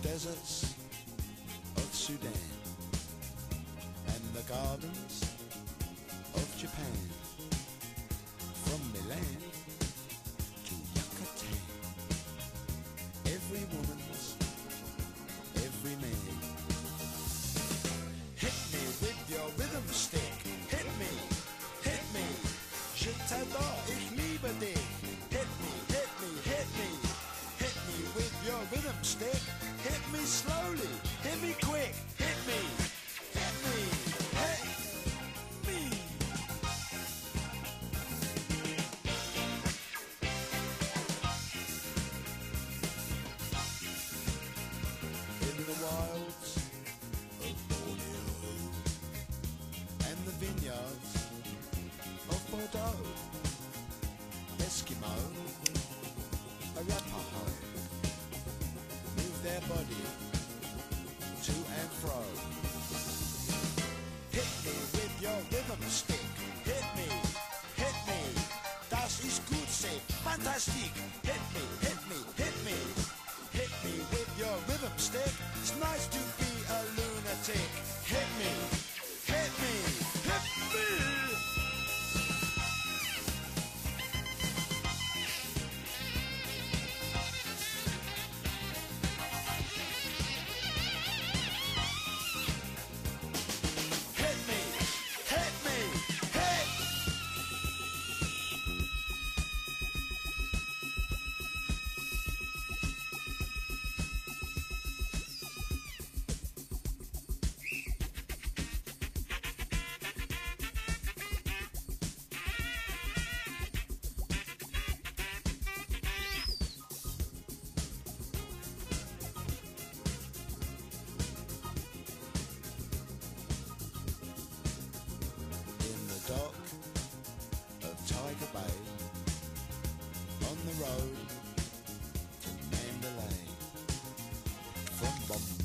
deserts of Sudan and the gardens of Japan, from Milan to Yucatan. Every woman's, every man. Hit me with your rhythm stick. Hit me, hit me. Je t'adore, ich liebe dich. Hit me, hit me, hit me. Hit me with your rhythm stick. Hit me slowly, hit me quick. Hit me, hit me, hit me. In the wilds of Borneo and the vineyards of Bordeaux, Eskimo, Arapaho, move their body to and fro. Hit me with your rhythm stick. Hit me, hit me. Das ist gut, say fantastic. Hit me, hit me, hit me. Hit me with your rhythm stick. It's nice to be a lunatic. Hit me, hit me, hit me. Dock of Tiger Bay, on the road to Mandalay, from Bombay